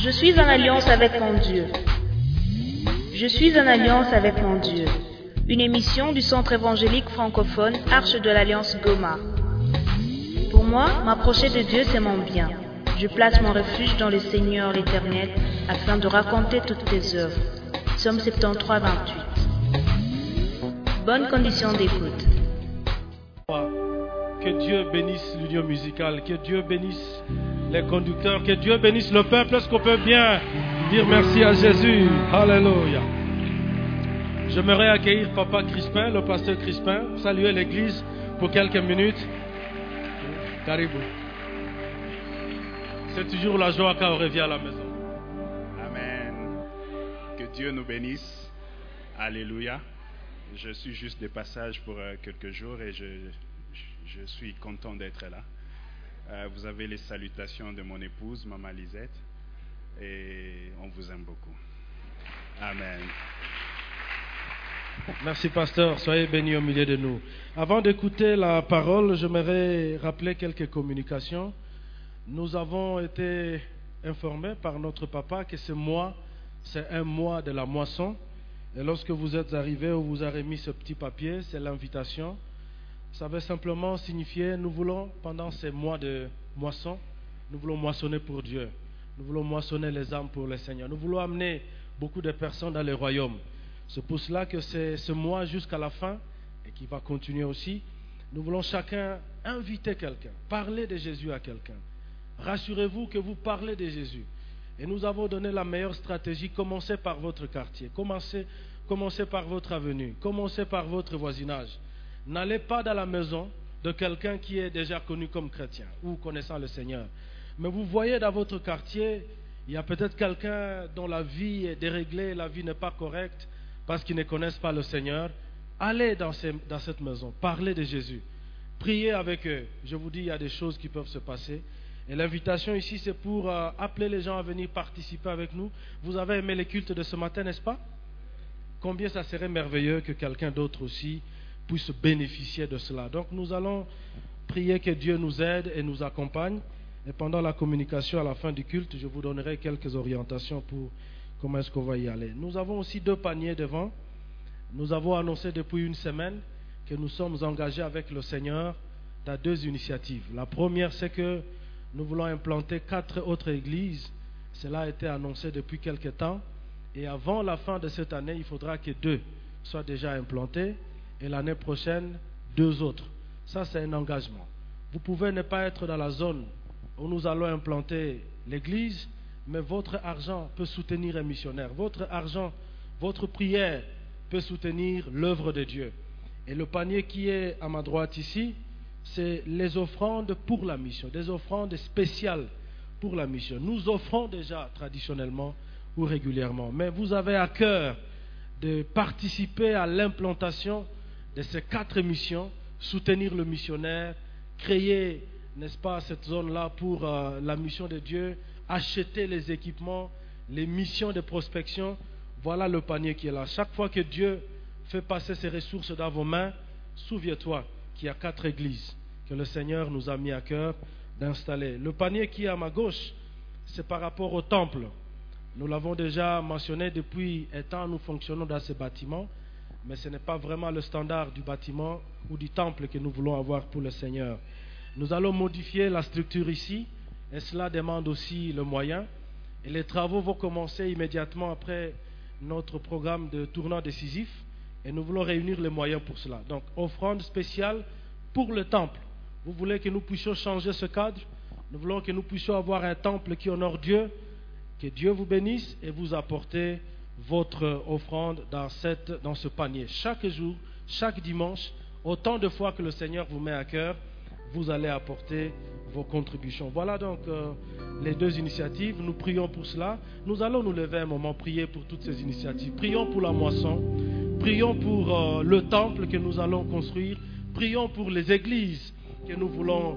Je suis en alliance avec mon Dieu. Je suis en alliance avec mon Dieu. Une émission du Centre évangélique francophone Arche de l'Alliance Goma. Pour moi, m'approcher de Dieu, c'est mon bien. Je place mon refuge dans le Seigneur l'Éternel afin de raconter toutes tes œuvres. Psaume 73, 28. Bonne condition d'écoute. Que Dieu bénisse l'union musicale, que Dieu bénisse les conducteurs, que Dieu bénisse le peuple. Est-ce qu'on peut bien dire merci à Jésus? Alléluia. J'aimerais accueillir Papa Crispin, le pasteur Crispin, saluer l'église pour quelques minutes. Caribou. C'est toujours la joie quand on revient à la maison. Amen. Que Dieu nous bénisse. Alléluia. Je suis juste de passage pour quelques jours et je suis content d'être là. Vous avez les salutations de mon épouse, Maman Lisette, et on vous aime beaucoup. Amen. Merci pasteur, soyez bénis au milieu de nous. Avant d'écouter la parole, j'aimerais rappeler quelques communications. Nous avons été informés par notre papa que ce mois, c'est un mois de la moisson. Et lorsque vous êtes arrivés, on vous a remis ce petit papier, c'est l'invitation. Ça veut simplement signifier, nous voulons, pendant ces mois de moisson, nous voulons moissonner pour Dieu. Nous voulons moissonner les âmes pour le Seigneur. Nous voulons amener beaucoup de personnes dans le royaume. C'est pour cela que c'est ce mois jusqu'à la fin, et qui va continuer aussi, nous voulons chacun inviter quelqu'un, parler de Jésus à quelqu'un. Rassurez-vous que vous parlez de Jésus. Et nous avons donné la meilleure stratégie. Commencez par votre quartier, commencez par votre avenue, commencez par votre voisinage. N'allez pas dans la maison de quelqu'un qui est déjà connu comme chrétien ou connaissant le Seigneur. Mais vous voyez dans votre quartier, il y a peut-être quelqu'un dont la vie est déréglée, la vie n'est pas correcte parce qu'ils ne connaissent pas le Seigneur. Allez dans cette maison, parlez de Jésus, priez avec eux. Je vous dis, il y a des choses qui peuvent se passer. Et l'invitation ici, c'est pour appeler les gens à venir participer avec nous. Vous avez aimé les cultes de ce matin, n'est-ce pas? Combien ça serait merveilleux que quelqu'un d'autre aussi puisse bénéficier de cela. Donc nous allons prier que Dieu nous aide et nous accompagne. Et pendant la communication à la fin du culte, je vous donnerai quelques orientations pour comment est-ce qu'on va y aller. Nous avons aussi 2 paniers devant. Nous avons annoncé depuis une semaine que nous sommes engagés avec le Seigneur dans 2 initiatives. La première, c'est que nous voulons implanter 4 autres églises. Cela a été annoncé depuis quelque temps. Et avant la fin de cette année, il faudra que 2 soient déjà implantés. Et l'année prochaine, 2 autres. Ça, c'est un engagement. Vous pouvez ne pas être dans la zone où nous allons implanter l'église, mais votre argent peut soutenir un missionnaire. Votre argent, votre prière peut soutenir l'œuvre de Dieu. Et le panier qui est à ma droite ici, c'est les offrandes pour la mission, des offrandes spéciales pour la mission. Nous offrons déjà traditionnellement ou régulièrement, mais vous avez à cœur de participer à l'implantation de ces 4 missions, soutenir le missionnaire, créer, n'est-ce pas, cette zone-là pour la mission de Dieu, acheter les équipements, les missions de prospection. Voilà le panier qui est là. Chaque fois que Dieu fait passer ses ressources dans vos mains, souviens-toi qu'il y a 4 églises que le Seigneur nous a mis à cœur d'installer. Le panier qui est à ma gauche, c'est par rapport au temple. Nous l'avons déjà mentionné depuis un temps, nous fonctionnons dans ce bâtiment, mais ce n'est pas vraiment le standard du bâtiment ou du temple que nous voulons avoir pour le Seigneur. Nous allons modifier la structure ici, et cela demande aussi le moyen. Et les travaux vont commencer immédiatement après notre programme de tournant décisif, et nous voulons réunir les moyens pour cela. Donc, offrande spéciale pour le temple. Vous voulez que nous puissions changer ce cadre? Nous voulons que nous puissions avoir un temple qui honore Dieu. Que Dieu vous bénisse et vous apportez votre offrande dans ce panier. Chaque jour, chaque dimanche, autant de fois que le Seigneur vous met à cœur, vous allez apporter vos contributions. Voilà donc les 2 initiatives. Nous prions pour cela. Nous allons nous lever un moment, prier pour toutes ces initiatives. Prions pour la moisson. Prions pour le temple que nous allons construire. Prions pour les églises que nous voulons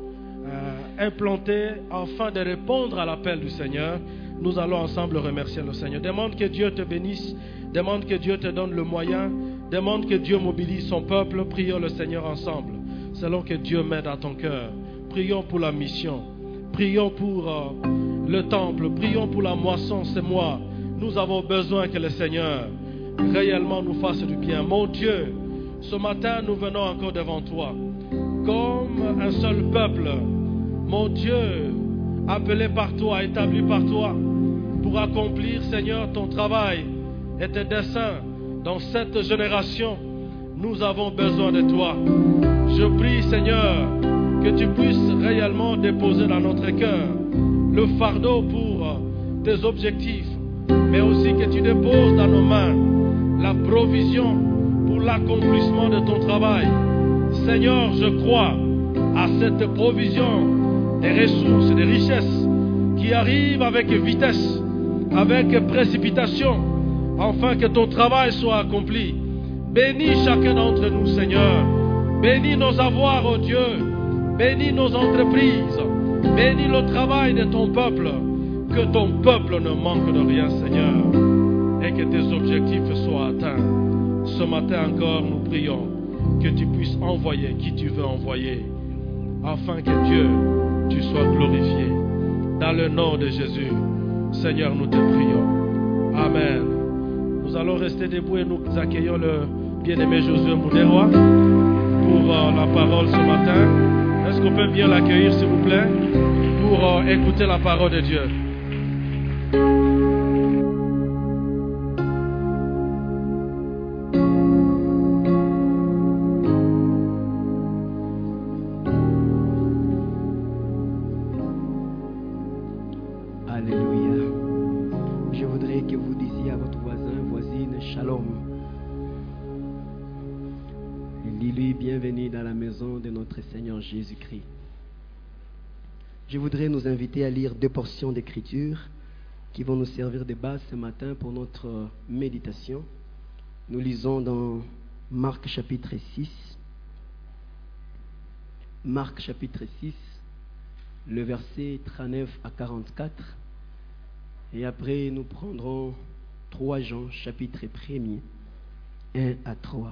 implanter afin de répondre à l'appel du Seigneur. Nous allons ensemble remercier le Seigneur. Demande que Dieu te bénisse. Demande que Dieu te donne le moyen. Demande que Dieu mobilise son peuple. Prions le Seigneur ensemble, selon que Dieu m'aide à ton cœur. Prions pour la mission. prions pour le temple, prions pour la moisson, c'est moi. Nous avons besoin que le Seigneur réellement nous fasse du bien. Mon Dieu, ce matin, nous venons encore devant toi, comme un seul peuple, mon Dieu, appelé par toi, établi par toi, pour accomplir, Seigneur, ton travail et tes desseins dans cette génération. Nous avons besoin de toi. Je prie, Seigneur, que tu puisses réellement déposer dans notre cœur le fardeau pour tes objectifs, mais aussi que tu déposes dans nos mains la provision pour l'accomplissement de ton travail. Seigneur, je crois à cette provision des ressources, des richesses qui arrivent avec vitesse, avec précipitation, afin que ton travail soit accompli. Bénis chacun d'entre nous, Seigneur. Bénis nos avoirs, oh Dieu. Bénis nos entreprises. Bénis le travail de ton peuple. Que ton peuple ne manque de rien, Seigneur. Et que tes objectifs soient atteints. Ce matin encore, nous prions que tu puisses envoyer qui tu veux envoyer, afin que Dieu, tu sois glorifié. Dans le nom de Jésus, Seigneur, nous te prions. Amen. Nous allons rester debout et nous accueillons le bien-aimé Josué Mouderoa pour la parole ce matin. Est-ce qu'on peut bien l'accueillir, s'il vous plaît, pour écouter la parole de Dieu? Seigneur Jésus-Christ. Je voudrais nous inviter à lire 2 portions d'écriture qui vont nous servir de base ce matin pour notre méditation. Nous lisons dans Marc chapitre 6. Marc chapitre 6, le verset 39 à 44. Et après, nous prendrons 3 Jean chapitre 1er, 1 à 3.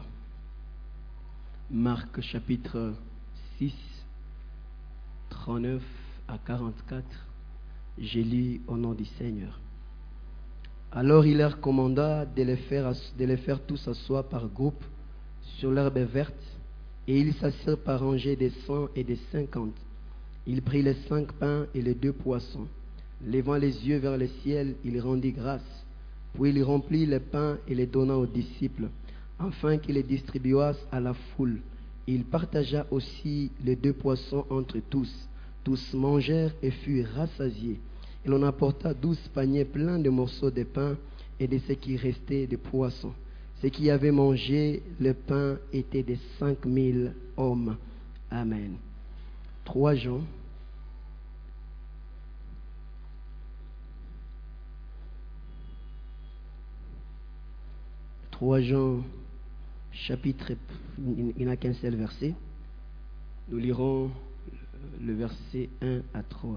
Marc chapitre 6, 39 à 44, je lis au nom du Seigneur. Alors il leur commanda de les faire tous s'asseoir par groupe sur l'herbe verte, et ils s'assirent par rangées de 100 et de 50. Il prit les 5 pains et les 2 poissons. Levant les yeux vers le ciel, il rendit grâce. Puis il remplit les pains et les donna aux disciples, afin qu'ils les distribuassent à la foule. Il partagea aussi les 2 poissons entre tous. Tous mangèrent et furent rassasiés. Il en apporta 12 paniers pleins de morceaux de pain et de ce qui restait de poissons. Ceux qui avaient mangé le pain étaient de 5000 hommes. Amen. 3 Jean. Chapitre, il n'y a qu'un seul verset. Nous lirons le verset 1 à 3.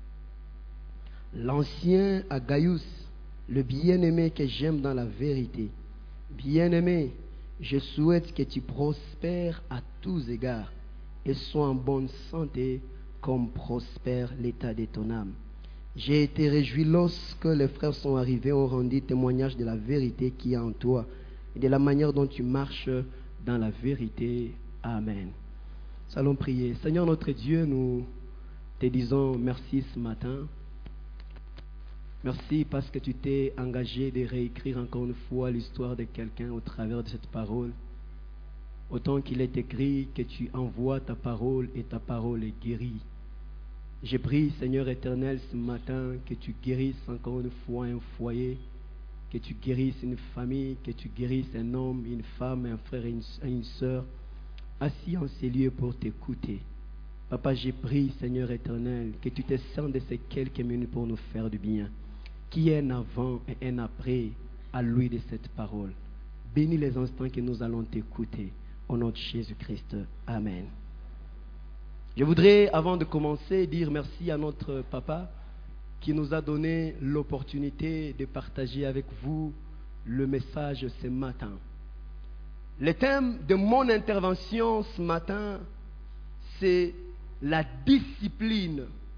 L'ancien à Gaius, le bien-aimé que j'aime dans la vérité. Bien-aimé, je souhaite que tu prospères à tous égards et sois en bonne santé comme prospère l'état de ton âme. J'ai été réjoui lorsque les frères sont arrivés, ont rendu témoignage de la vérité qui est en toi et de la manière dont tu marches dans la vérité. Amen. Nous allons prier. Seigneur notre Dieu, nous te disons merci ce matin. Merci parce que tu t'es engagé de réécrire encore une fois l'histoire de quelqu'un au travers de cette parole. Autant qu'il est écrit que tu envoies ta parole et ta parole est guérie. Je prie, Seigneur éternel, ce matin, que tu guérisses encore une fois un foyer, que tu guérisses une famille, que tu guérisses un homme, une femme, un frère et une sœur, assis en ces lieux pour t'écouter. Papa, j'ai prié, Seigneur éternel, que tu te sers de ces quelques minutes pour nous faire du bien. Qui est un avant et un après à lui de cette parole. Bénis les instants que nous allons t'écouter. Au nom de Jésus-Christ. Amen. Je voudrais, avant de commencer, dire merci à notre papa qui nous a donné l'opportunité de partager avec vous le message ce matin. Le thème de mon intervention ce matin, c'est la discipline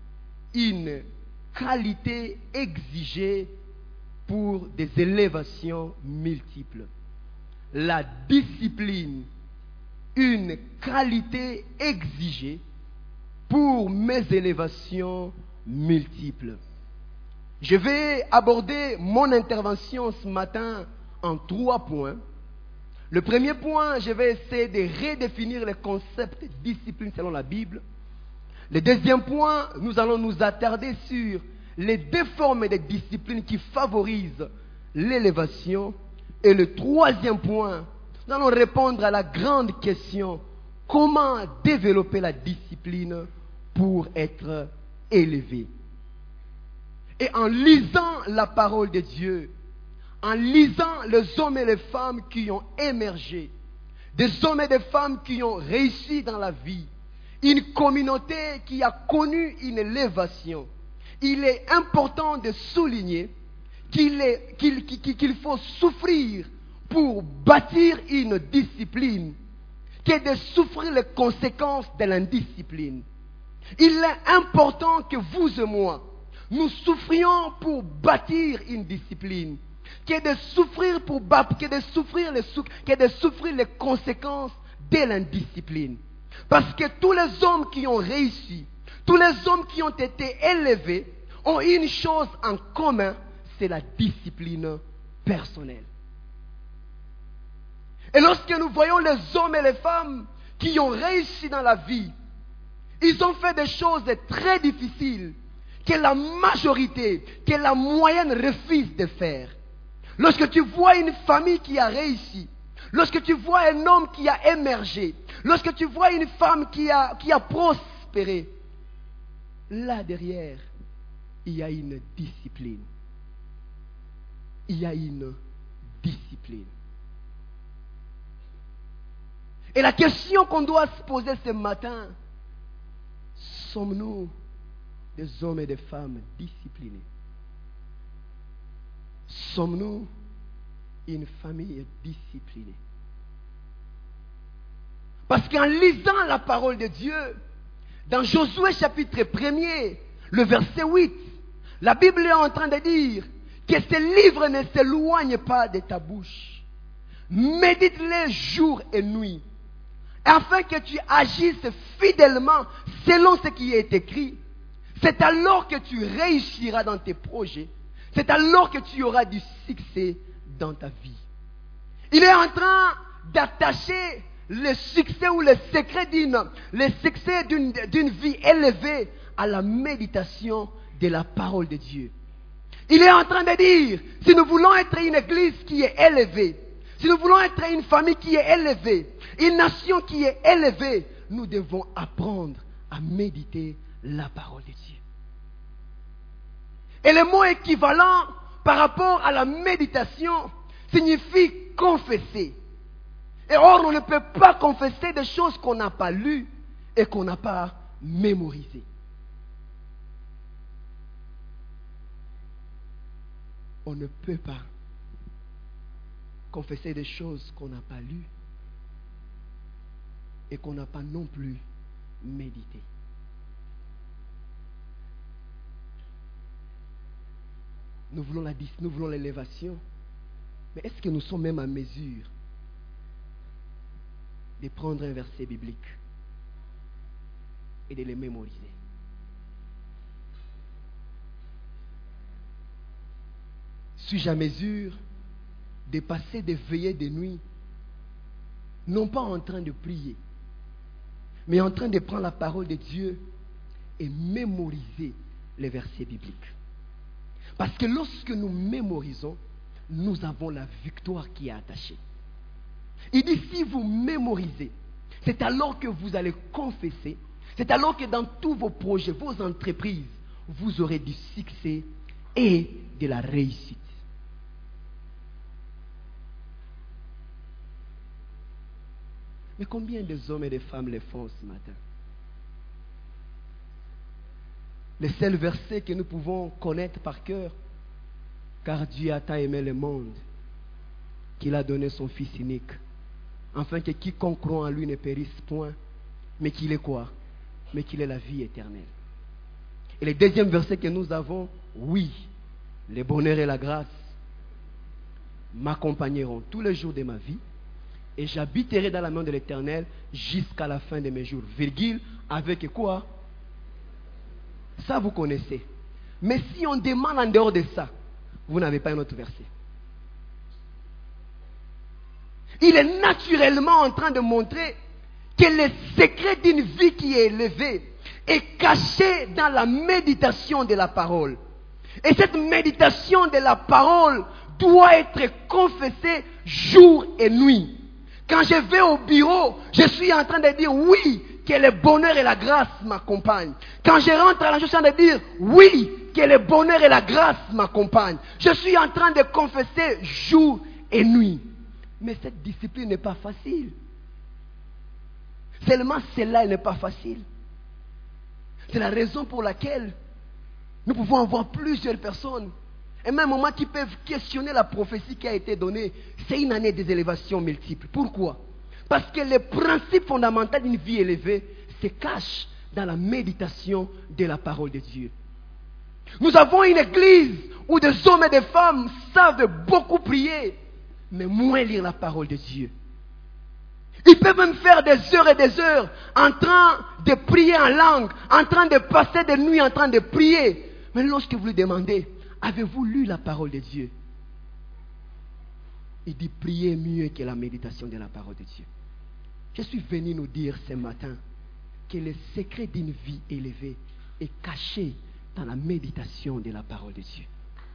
une qualité exigée pour des élévations multiples. La discipline, une qualité exigée pour mes élévations multiples. Je vais aborder mon intervention ce matin en 3 points. Le premier point, je vais essayer de redéfinir le concept de discipline selon la Bible. Le deuxième point, nous allons nous attarder sur les 2 formes de discipline qui favorisent l'élévation. Et le troisième point, nous allons répondre à la grande question: comment développer la discipline pour être élevé? Et en lisant la parole de Dieu, en lisant les hommes et les femmes qui ont émergé, des hommes et des femmes qui ont réussi dans la vie, une communauté qui a connu une élévation, il est important de souligner qu'il faut souffrir pour bâtir une discipline, que de souffrir les conséquences de l'indiscipline. Il est important que vous et moi, nous souffrions pour bâtir une discipline, que de souffrir les conséquences de l'indiscipline. Parce que tous les hommes qui ont réussi, tous les hommes qui ont été élevés, ont une chose en commun, c'est la discipline personnelle. Et lorsque nous voyons les hommes et les femmes qui ont réussi dans la vie, ils ont fait des choses très difficiles que la majorité, que la moyenne refuse de faire. Lorsque tu vois une famille qui a réussi, lorsque tu vois un homme qui a émergé, lorsque tu vois une femme qui a prospéré, là derrière, il y a une discipline. Il y a une discipline. Et la question qu'on doit se poser ce matin, sommes-nous des hommes et des femmes disciplinés? Sommes-nous une famille disciplinée? Parce qu'en lisant la parole de Dieu, dans Josué chapitre 1er, le verset 8, la Bible est en train de dire que ce livre ne s'éloigne pas de ta bouche. Médite-les jour et nuit, afin que tu agisses fidèlement selon ce qui est écrit. C'est alors que tu réussiras dans tes projets. C'est alors que tu auras du succès dans ta vie. Il est en train d'attacher le succès ou le secret d'une vie élevée à la méditation de la parole de Dieu. Il est en train de dire, si nous voulons être une église qui est élevée, si nous voulons être une famille qui est élevée, une nation qui est élevée, nous devons apprendre à méditer la parole de Dieu. Et le mot équivalent par rapport à la méditation signifie confesser. Et or, on ne peut pas confesser des choses qu'on n'a pas lues et qu'on n'a pas mémorisées. On ne peut pas confesser des choses qu'on n'a pas lues et qu'on n'a pas non plus méditées. Nous voulons l'élévation, mais est-ce que nous sommes même à mesure de prendre un verset biblique et de le mémoriser? Suis-je à mesure de passer des veillées de nuit, non pas en train de prier, mais en train de prendre la parole de Dieu et mémoriser les versets bibliques? Parce que lorsque nous mémorisons, nous avons la victoire qui est attachée. Il dit, si vous mémorisez, c'est alors que vous allez confesser, c'est alors que dans tous vos projets, vos entreprises, vous aurez du succès et de la réussite. Mais combien de hommes et de femmes le font ce matin? Le seul verset que nous pouvons connaître par cœur, car Dieu a tant aimé le monde qu'il a donné son Fils unique, afin que quiconque croit en lui ne périsse point, mais qu'il ait quoi? Mais qu'il ait la vie éternelle. Et le deuxième verset que nous avons, oui, le bonheur et la grâce m'accompagneront tous les jours de ma vie et j'habiterai dans la main de l'Éternel jusqu'à la fin de mes jours. Virgule, avec quoi? Ça, vous connaissez. Mais si on demande en dehors de ça, vous n'avez pas un autre verset. Il est naturellement en train de montrer que le secret d'une vie qui est élevée est caché dans la méditation de la parole. Et cette méditation de la parole doit être confessée jour et nuit. Quand je vais au bureau, je suis en train de dire oui, que le bonheur et la grâce m'accompagnent. Quand je rentre à la maison, je suis en train de dire oui, que le bonheur et la grâce m'accompagnent. Je suis en train de confesser jour et nuit. Mais cette discipline n'est pas facile. Seulement celle-là, elle n'est pas facile. C'est la raison pour laquelle nous pouvons avoir plusieurs personnes. Et même au moment qui peuvent questionner la prophétie qui a été donnée, c'est une année des élévations multiples. Pourquoi? Parce que le principe fondamental d'une vie élevée se cache dans la méditation de la parole de Dieu. Nous avons une église où des hommes et des femmes savent beaucoup prier, mais moins lire la parole de Dieu. Ils peuvent même faire des heures et des heures en train de prier en langue, en train de passer des nuits en train de prier. Mais lorsque vous lui demandez, avez-vous lu la parole de Dieu? Il dit, prier mieux que la méditation de la parole de Dieu. Je suis venu nous dire ce matin que le secret d'une vie élevée est caché dans la méditation de la parole de Dieu.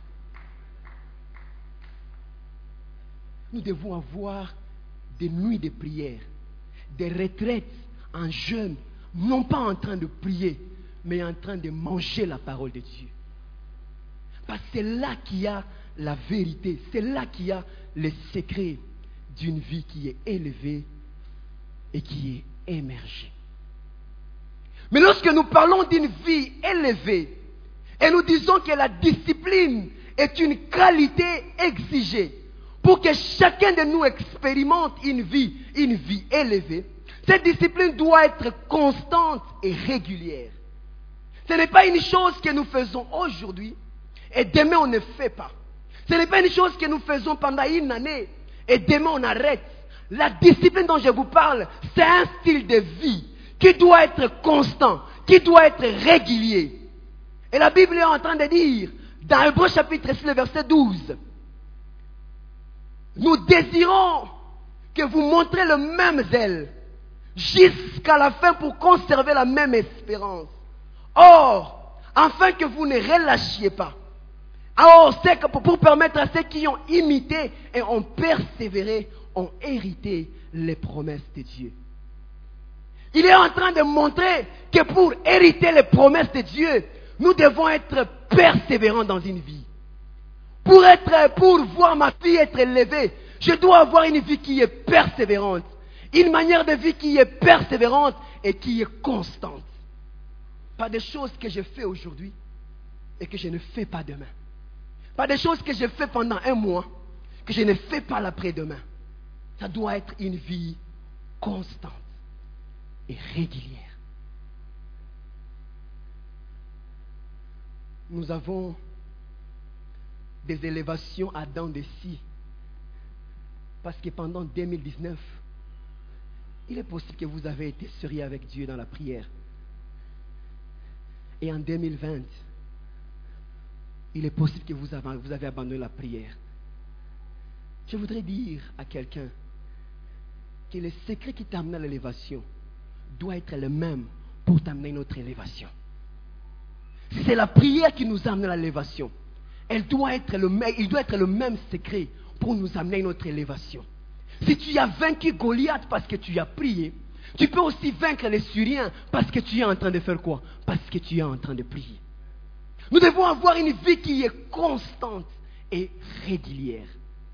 Nous devons avoir des nuits de prière, des retraites en jeûne, non pas en train de prier, mais en train de manger la parole de Dieu. Parce que c'est là qu'il y a la vérité, c'est là qu'il y a le secret d'une vie qui est élevée et qui est émergée. Mais lorsque nous parlons d'une vie élevée et nous disons que la discipline est une qualité exigée pour que chacun de nous expérimente une vie élevée, cette discipline doit être constante et régulière. Ce n'est pas une chose que nous faisons aujourd'hui et demain on ne fait pas. Ce n'est pas une chose que nous faisons pendant une année et demain on arrête. La discipline dont je vous parle, c'est un style de vie qui doit être constant, qui doit être régulier. Et la Bible est en train de dire, dans Hébreux chapitre 6, le verset 12, nous désirons que vous montrez le même zèle jusqu'à la fin pour conserver la même espérance. Or, afin que vous ne relâchiez pas. Or, c'est que pour permettre à ceux qui ont imité et ont persévéré, ont hérité les promesses de Dieu. Il est en train de montrer que pour hériter les promesses de Dieu, nous devons être persévérants dans une vie. Pour voir ma vie être élevée, je dois avoir une vie qui est persévérante. Une manière de vie qui est persévérante et qui est constante. Pas des choses que je fais aujourd'hui et que je ne fais pas demain. Pas des choses que je fais pendant un mois que je ne fais pas l'après-demain. Ça doit être une vie constante et régulière. Nous avons des élévations à dents de scie. Parce que pendant 2019, il est possible que vous avez été sérieux avec Dieu dans la prière. Et en 2020, il est possible que vous avez abandonné la prière. Je voudrais dire à quelqu'un que le secret qui t'amène à l'élévation doit être le même pour t'amener à notre élévation. C'est la prière qui nous amène à l'élévation. Il doit être le même secret pour nous amener à notre élévation. Si tu as vaincu Goliath parce que tu as prié, tu peux aussi vaincre les Syriens parce que tu es en train de faire quoi? Parce que tu es en train de prier. Nous devons avoir une vie qui est constante et régulière.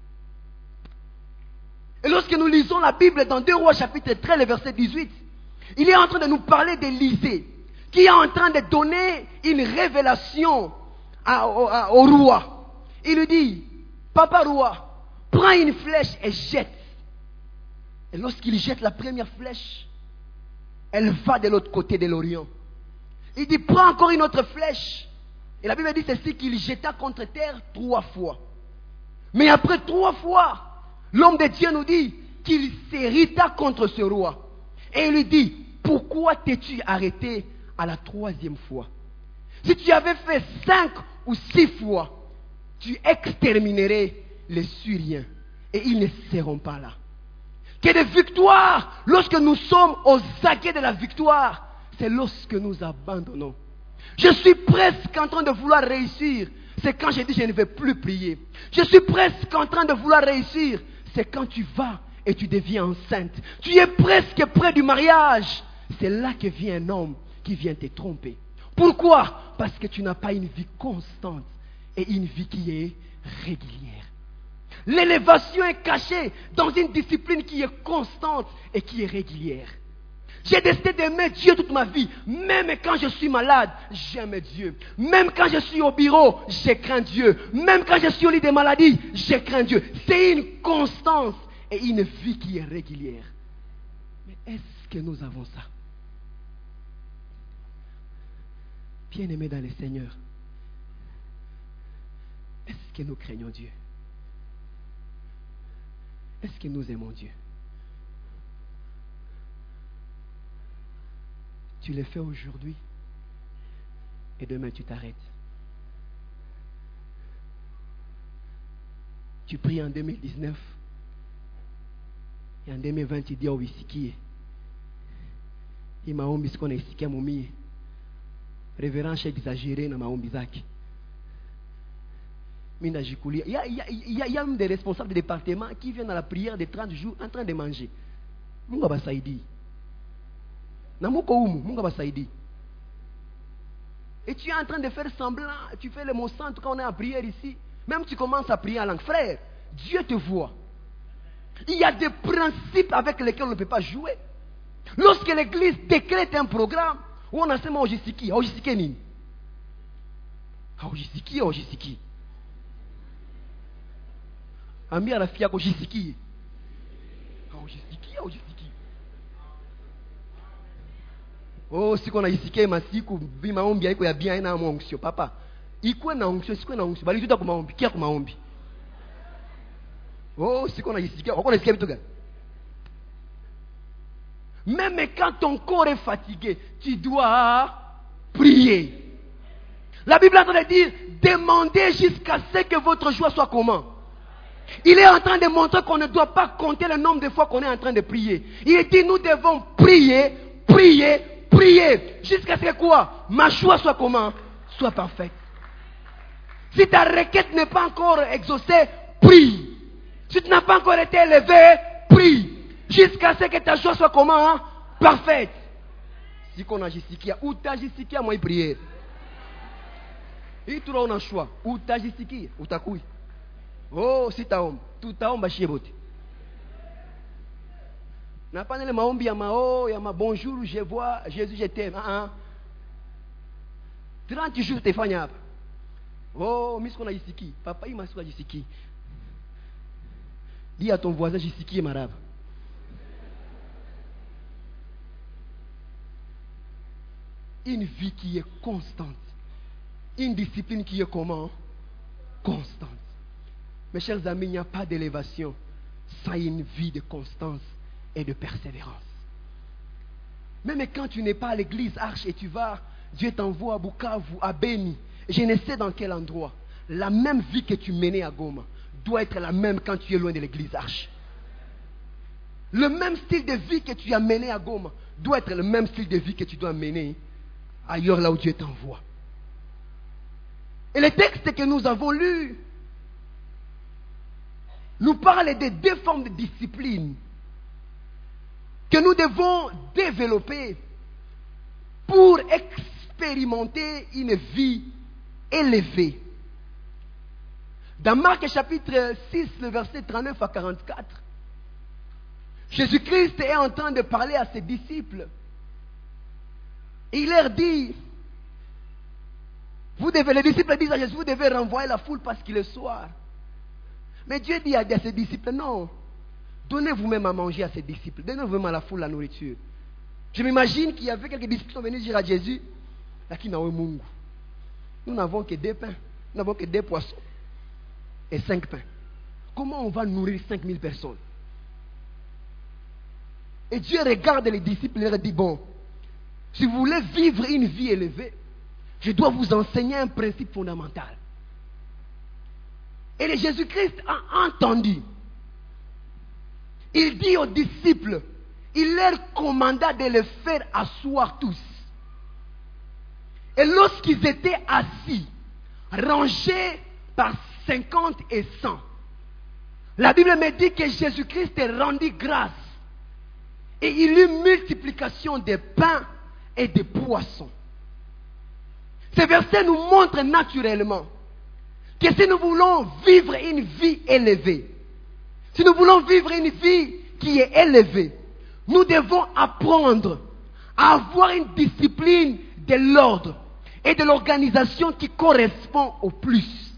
Et lorsque nous lisons la Bible dans 2 Rois chapitre 13, le verset 18, il est en train de nous parler d'Élisée, qui est en train de donner une révélation au roi. Il lui dit, papa roi, prends une flèche et jette. Et lorsqu'il jette la première flèche, elle va de l'autre côté de l'Orient. Il dit, prends encore une autre flèche. Et la Bible dit ceci, qu'il jeta contre terre 3 fois. Mais après 3 fois, l'homme de Dieu nous dit qu'il s'irrita contre ce roi. Et il lui dit, pourquoi t'es-tu arrêté à la 3e fois? Si tu avais fait 5 ou 6 fois, tu exterminerais les Syriens. Et ils ne seront pas là. Que de victoire, lorsque nous sommes aux aguets de la victoire, c'est lorsque nous abandonnons. Je suis presque en train de vouloir réussir. C'est quand je dis je ne vais plus prier. Je suis presque en train de vouloir réussir. C'est quand tu vas et tu deviens enceinte. Tu es presque près du mariage. C'est là que vient un homme qui vient te tromper. Pourquoi? Parce que tu n'as pas une vie constante et une vie qui est régulière. L'élévation est cachée dans une discipline qui est constante et qui est régulière. J'ai décidé d'aimer Dieu toute ma vie. Même quand je suis malade, j'aime Dieu. Même quand je suis au bureau, je crains Dieu. Même quand je suis au lit des maladies, je crains Dieu. C'est une constance et une vie qui est régulière. Mais est-ce que nous avons ça? Bien-aimés dans le Seigneur, est-ce que nous craignons Dieu? Est-ce que nous aimons Dieu? Tu le fais aujourd'hui et demain tu t'arrêtes. Tu pries en 2019 et en 2020 tu dis au wisikie. Il m'a dit qu'on a isikia mumie. Révérend chef exagéré dans maombi zaki. Il y a même des responsables de département qui viennent à la prière de 30 jours en train de manger. Munga basaidi. Et tu es en train de faire semblant, tu fais le mot centre quand on est en prière ici. Même tu commences à prier en langue. Frère, Dieu te voit. Il y a des principes avec lesquels on ne peut pas jouer. Lorsque l'église décrète un programme, où on a seulement Ojisiki, Ojisiki nini? Ojisiki, Ojisiki. Ambia rafiki yako Ojisiki. Ojisiki, Ojisiki. Oh, si qu'on a isikia masiku maombi haiko ya bien na onction papa. Ikuwe na onction, sikwe na onction. Bali tuta kwa maombi, kia kwa maombi. Oh, si qu'on a isikia, on a isikia bitu gani? Même quand ton corps est fatigué, tu dois prier. La Bible est en train de dire, demandez jusqu'à ce que votre joie soit comment? Il est en train de montrer qu'on ne doit pas compter le nombre de fois qu'on est en train de prier. Il dit, nous devons prier, prier, prier. Jusqu'à ce que quoi? Ma joie soit comment? Soit parfaite. Si ta requête n'est pas encore exaucée, prie. Si tu n'as pas encore été élevé, prie. Jusqu'à ce que ta joie soit comment? Parfaite. Si qu'on a Jessikia, ou ta Jessikia, moi, prière. Et tu as un choix. Ou ta Jessikia, ou ta couille. Oh, si ta homme. Tout ta homme, bachie bote. N'a pas le maombi, ya ma bonjour, je vois, Jésus, je t'aime. 30 jours, t'es fanyab. Oh, mis qu'on a Jessikia. Papa, il m'a dit Jessikia. Dis à ton voisin, Jessikia est marabe. Une vie qui est constante. Une discipline qui est comment? Constante. Mes chers amis, il n'y a pas d'élévation sans une vie de constance et de persévérance. Même quand tu n'es pas à l'église Arche et tu vas, Dieu t'envoie à Bukavu, à Beni, je ne sais dans quel endroit. La même vie que tu menais à Goma doit être la même quand tu es loin de l'église Arche. Le même style de vie que tu as mené à Goma doit être le même style de vie que tu dois mener ailleurs là où Dieu t'envoie. Et le texte que nous avons lu nous parle de 2 formes de discipline que nous devons développer pour expérimenter une vie élevée. Dans Marc chapitre 6, le verset 39 à 44, Jésus-Christ est en train de parler à ses disciples. Et il leur dit, les disciples disent à Jésus, vous devez renvoyer la foule parce qu'il est soir. Mais Dieu dit à ses disciples, non, donnez vous-même à manger à ses disciples, donnez vous-même à la foule la nourriture. Je m'imagine qu'il y avait quelques disciples qui sont venus dire à Jésus, Lakini nawe Mungu. Nous n'avons que 2 pains. Nous n'avons que 2 poissons. Et 5 pains. Comment on va nourrir 5000 personnes? Et Dieu regarde les disciples et leur dit, bon, si vous voulez vivre une vie élevée, je dois vous enseigner un principe fondamental. Et Jésus-Christ a entendu. Il dit aux disciples, il leur commanda de les faire asseoir tous. Et lorsqu'ils étaient assis, rangés par 50 et 100, la Bible me dit que Jésus-Christ rendit grâce. Et il y eut multiplication des pains et des poissons. Ce verset nous montre naturellement que si nous voulons vivre une vie élevée, si nous voulons vivre une vie qui est élevée, nous devons apprendre à avoir une discipline de l'ordre et de l'organisation qui correspond au plus.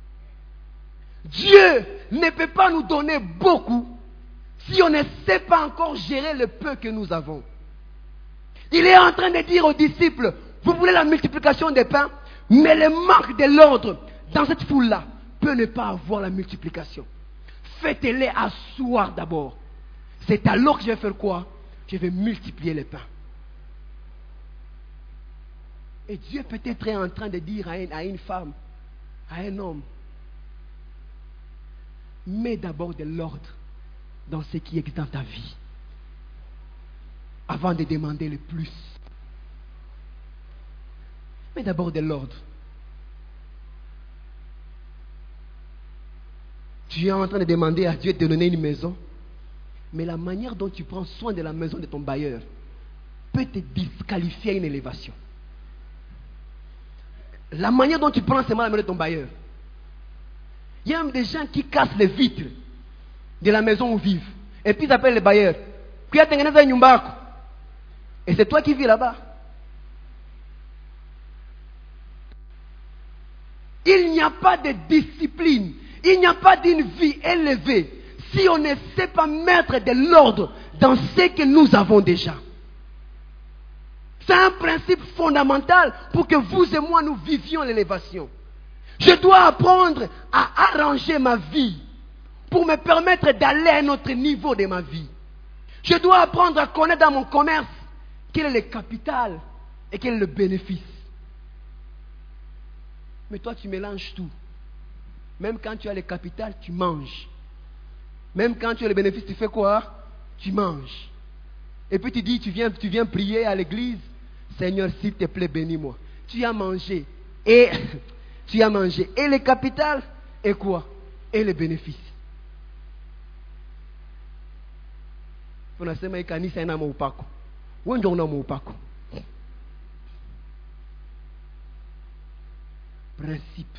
Dieu ne peut pas nous donner beaucoup si on ne sait pas encore gérer le peu que nous avons. Il est en train de dire aux disciples, vous voulez la multiplication des pains, mais le manque de l'ordre dans cette foule-là peut ne pas avoir la multiplication. Faites-les asseoir d'abord. C'est alors que je vais faire quoi? Je vais multiplier les pains. Et Dieu peut-être est en train de dire à une femme, à un homme, mets d'abord de l'ordre dans ce qui est dans ta vie, avant de demander le plus. Mets d'abord de l'ordre. Tu es en train de demander à Dieu de te donner une maison, mais la manière dont tu prends soin de la maison de ton bailleur peut te disqualifier à une élévation. La manière dont tu prends seulement la maison de ton bailleur. Il y a même des gens qui cassent les vitres de la maison où ils vivent. Et puis ils appellent le bailleur. Et c'est toi qui vis là-bas. Il n'y a pas de discipline. Il n'y a pas d'une vie élevée si on ne sait pas mettre de l'ordre dans ce que nous avons déjà. C'est un principe fondamental pour que vous et moi nous vivions l'élévation. Je dois apprendre à arranger ma vie pour me permettre d'aller à un autre niveau de ma vie. Je dois apprendre à connaître dans mon commerce quel est le capital et quel est le bénéfice. Mais toi, tu mélanges tout. Même quand tu as le capital, tu manges. Même quand tu as le bénéfice, tu fais quoi? Tu manges. Et puis tu dis, tu viens prier à l'église. Seigneur, s'il te plaît, bénis-moi. Tu as mangé. Et tu as mangé. Et le capital, et quoi? Et le bénéfice. Unasema hii kanisa ina upako. Wewe ndio una upako. Principe.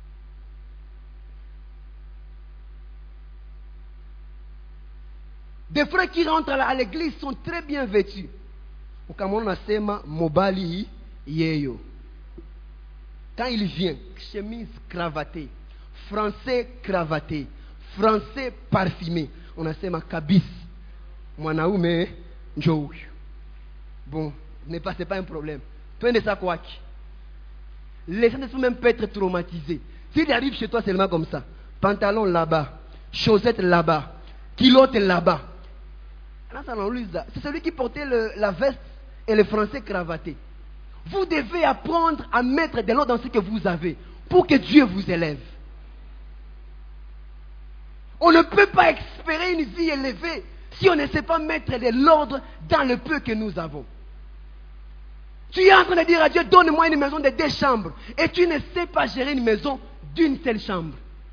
Des frères qui rentrent à l'église sont très bien vêtus. Kama unasema mobali yeyo. Quand il vient, chemise cravatée, français cravaté, français parfumé, unasema kabisa. Mwanaume njoo huyu. Bon, n'est pas, c'est pas un problème. Prenez ça quoi. Les gens ne sont même pas être traumatisés. S'il arrive chez toi seulement comme ça, pantalon là-bas, chaussettes là-bas, culottes là-bas. C'est celui qui portait la veste et le français cravaté. Vous devez apprendre à mettre de l'ordre dans ce que vous avez pour que Dieu vous élève. On ne peut pas espérer une vie élevée si on ne sait pas mettre de l'ordre dans le peu que nous avons. Tu es en train de dire à Dieu, donne-moi une maison de 2 chambres. Et tu ne sais pas gérer une maison d'une seule chambre.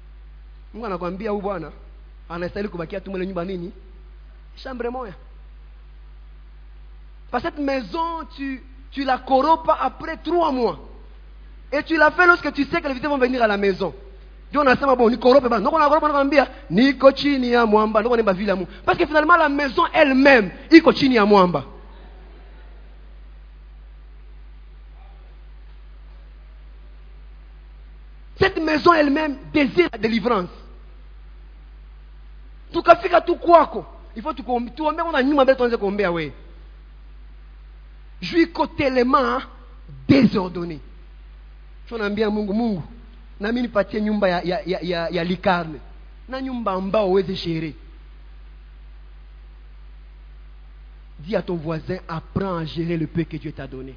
Chambre moya. Parce que cette maison, tu la corrompes après 3 mois. Et tu la fais lorsque tu sais que les visiteurs vont venir à la maison. Parce que finalement la maison elle-même il continue à mwamba. Cette maison elle-même désire la délivrance. Tukafika tu kwako, il faut tuombe on a nyuma mbele tuanze kuombea wewe. Juiko tellement désordonné. Tunaambia Mungu nami nipatie nyumba ya likarne na nyumba ambao uweze gérer. Dis à ton voisin, apprends à gérer le peu que Dieu t'a donné.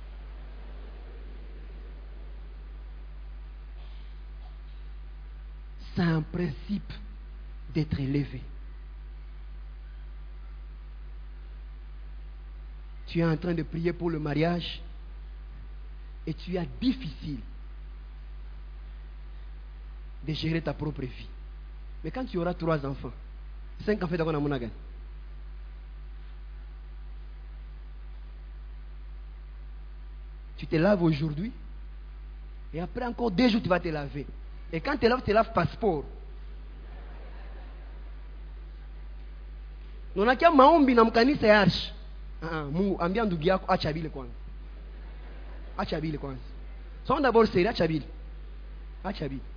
C'est un principe d'être élevé. Tu es en train de prier pour le mariage et tu as difficile de gérer ta propre vie. Mais quand tu auras 3 enfants, 5 enfants dans mon agan, tu te laves aujourd'hui et après encore 2 jours tu vas te laver. Et quand tu te laves passeport. Unakia maombi na mkanisa ya arsh. Mungu ambia ndugu yako acha bile kwanza. Acha bile kwanza. Sois d'abord sérieux, acha bile. Acha bile.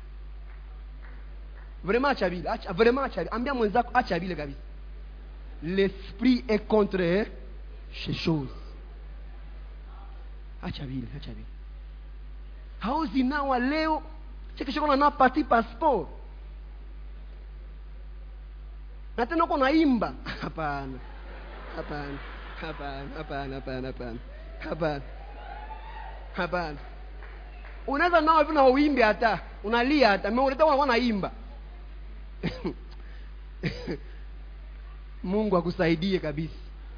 Vraiment acha bile. Vraiment acha bile. Ambia mwenzako acha bile kabisa. L'esprit est contre ces choses. Acha bile, acha bile. Hauzi nawa leo chekesho kona na parti passport. Na tena uko naimba. Hapana. Hapana. Hapana, hapana, hapana, hapana. Hapana. Hapana. Unaweza nao hivi na uimbe hata, unalia hata, mimi unataka wanaimba. Mungu akusaidie kabisa.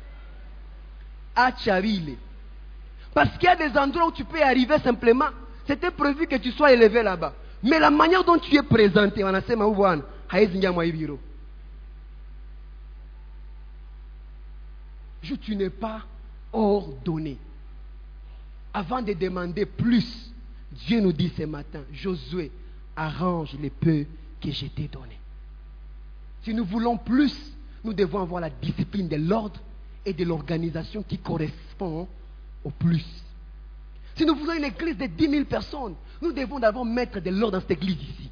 Acha vile. Parce qu'il y a des endroits où tu peux arriver simplement. C'était prévu que tu sois élevé là-bas. Mais la manière dont tu es présenté, on a dit, Mouwana, haïzinga moi ibiro. Tu n'es pas ordonné. Avant de demander plus, Dieu nous dit ce matin, Josué, arrange les peu que je t'ai donné. Si nous voulons plus, nous devons avoir la discipline de l'ordre et de l'organisation qui correspond au plus. Si nous voulons une église de 10 000 personnes, nous devons d'abord mettre de l'ordre dans cette église ici.